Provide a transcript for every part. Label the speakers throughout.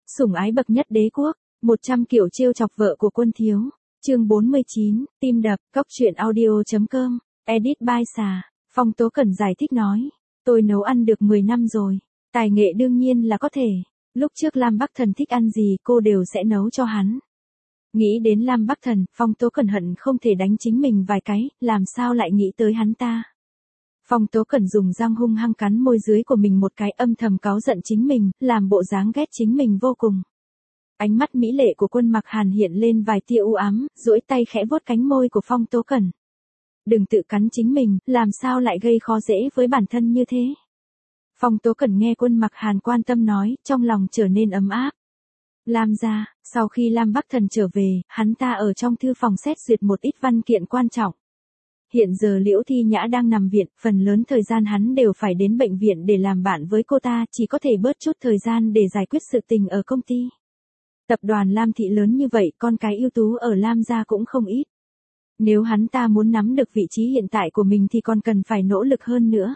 Speaker 1: Sủng ái bậc nhất đế quốc, 100 kiểu trêu chọc vợ của quân thiếu. Chương 49, tim đập, cóc truyện audio.com, edit by Xà. Phong Tố Cẩn giải thích nói, tôi nấu ăn được 10 năm rồi, tài nghệ đương nhiên là có thể. Lúc trước Lam Bắc Thần thích ăn gì cô đều sẽ nấu cho hắn. Nghĩ đến Lam Bắc Thần, Phong Tố Cẩn hận không thể đánh chính mình vài cái, làm sao lại nghĩ tới hắn ta. Phong Tố Cẩn dùng răng hung hăng cắn môi dưới của mình một cái, âm thầm cáu giận chính mình, làm bộ dáng ghét chính mình vô cùng. Ánh mắt mỹ lệ của Quân Mặc Hàn hiện lên vài tia u ám, duỗi tay khẽ vuốt cánh môi của Phong Tố Cẩn. Đừng tự cắn chính mình, làm sao lại gây khó dễ với bản thân như thế. Phong Tố Cẩn nghe Quân Mặc Hàn quan tâm nói, trong lòng trở nên ấm áp. Lam gia, sau khi Lam Bắc Thần trở về, hắn ta ở trong thư phòng xét duyệt một ít văn kiện quan trọng. Hiện giờ Liễu Thi Nhã đang nằm viện, phần lớn thời gian hắn đều phải đến bệnh viện để làm bạn với cô ta, chỉ có thể bớt chút thời gian để giải quyết sự tình ở công ty. Tập đoàn Lam Thị lớn như vậy, con cái ưu tú ở Lam gia cũng không ít. Nếu hắn ta muốn nắm được vị trí hiện tại của mình thì còn cần phải nỗ lực hơn nữa.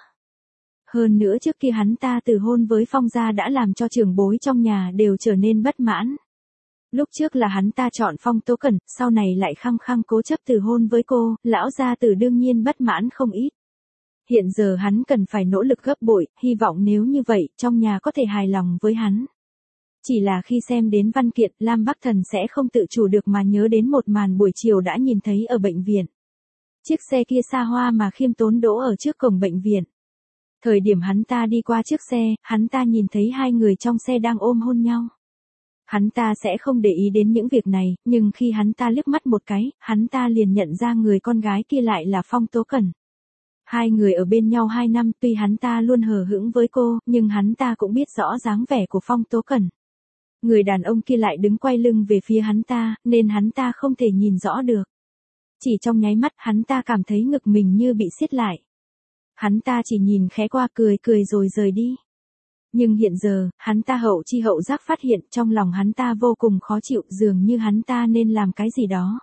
Speaker 1: Hơn nữa trước kia hắn ta từ hôn với Phong gia đã làm cho trưởng bối trong nhà đều trở nên bất mãn. Lúc trước là hắn ta chọn Phong Tố Cẩn, sau này lại khăng khăng cố chấp từ hôn với cô, lão gia tử đương nhiên bất mãn không ít. Hiện giờ hắn cần phải nỗ lực gấp bội, hy vọng nếu như vậy, trong nhà có thể hài lòng với hắn. Chỉ là khi xem đến văn kiện, Lam Bắc Thần sẽ không tự chủ được mà nhớ đến một màn buổi chiều đã nhìn thấy ở bệnh viện. Chiếc xe kia xa hoa mà khiêm tốn đỗ ở trước cổng bệnh viện. Thời điểm hắn ta đi qua chiếc xe, hắn ta nhìn thấy hai người trong xe đang ôm hôn nhau. Hắn ta sẽ không để ý đến những việc này, nhưng khi hắn ta liếc mắt một cái, hắn ta liền nhận ra người con gái kia lại là Phong Tố Cẩn. Hai người ở bên nhau 2 năm, tuy hắn ta luôn hờ hững với cô, nhưng hắn ta cũng biết rõ dáng vẻ của Phong Tố Cẩn. Người đàn ông kia lại đứng quay lưng về phía hắn ta, nên hắn ta không thể nhìn rõ được. Chỉ trong nháy mắt, hắn ta cảm thấy ngực mình như bị siết lại. Hắn ta chỉ nhìn khẽ qua cười cười rồi rời đi. Nhưng hiện giờ, hắn ta hậu chi hậu giác phát hiện trong lòng hắn ta vô cùng khó chịu, dường như hắn ta nên làm cái gì đó.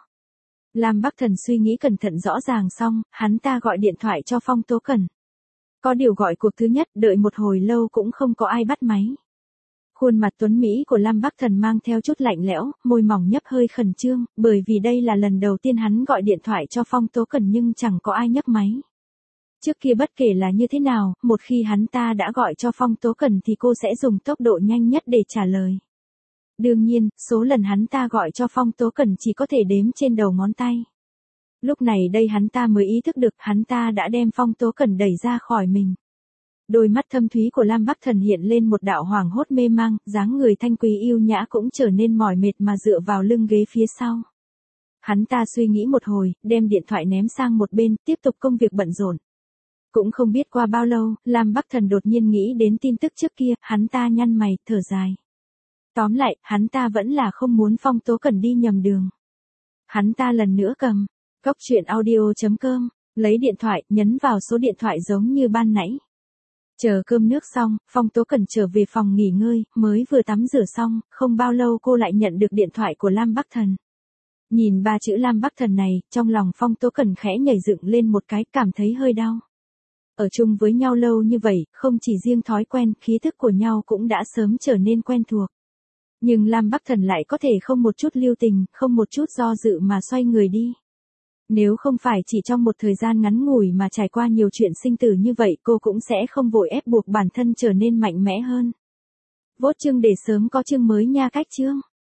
Speaker 1: Lam Bắc Thần suy nghĩ cẩn thận rõ ràng xong, hắn ta gọi điện thoại cho Phong Tố Cẩn. Có điều gọi cuộc thứ nhất, đợi một hồi lâu cũng không có ai bắt máy. Khuôn mặt tuấn Mỹ của Lam Bắc Thần mang theo chút lạnh lẽo, môi mỏng nhấp hơi khẩn trương, bởi vì đây là lần đầu tiên hắn gọi điện thoại cho Phong Tố Cẩn nhưng chẳng có ai nhấc máy. Trước kia bất kể là như thế nào, một khi hắn ta đã gọi cho Phong Tố Cẩn thì cô sẽ dùng tốc độ nhanh nhất để trả lời. Đương nhiên, số lần hắn ta gọi cho Phong Tố Cẩn chỉ có thể đếm trên đầu ngón tay. Lúc này đây hắn ta mới ý thức được hắn ta đã đem Phong Tố Cẩn đẩy ra khỏi mình. Đôi mắt thâm thúy của Lam Bắc Thần hiện lên một đạo hoảng hốt mê mang, dáng người thanh quý yêu nhã cũng trở nên mỏi mệt mà dựa vào lưng ghế phía sau. Hắn ta suy nghĩ một hồi, đem điện thoại ném sang một bên, tiếp tục công việc bận rộn. Cũng không biết qua bao lâu, Lam Bắc Thần đột nhiên nghĩ đến tin tức trước kia, hắn ta nhăn mày, thở dài. Tóm lại, hắn ta vẫn là không muốn Phong Tố Cẩn đi nhầm đường. Hắn ta lần nữa cầm cóc truyện audio.com, lấy điện thoại, nhấn vào số điện thoại giống như ban nãy. Chờ cơm nước xong, Phong Tố Cẩn trở về phòng nghỉ ngơi, mới vừa tắm rửa xong, không bao lâu cô lại nhận được điện thoại của Lam Bắc Thần. Nhìn 3 chữ Lam Bắc Thần này, trong lòng Phong Tố Cẩn khẽ nhảy dựng lên một cái, cảm thấy hơi đau. Ở chung với nhau lâu như vậy, không chỉ riêng thói quen, khí thức của nhau cũng đã sớm trở nên quen thuộc. Nhưng Lam Bắc Thần lại có thể không một chút lưu tình, không một chút do dự mà xoay người đi. Nếu không phải chỉ trong một thời gian ngắn ngủi mà trải qua nhiều chuyện sinh tử như vậy, cô cũng sẽ không vội ép buộc bản thân trở nên mạnh mẽ hơn. Vote chương để sớm có chương mới nha. Cách chương.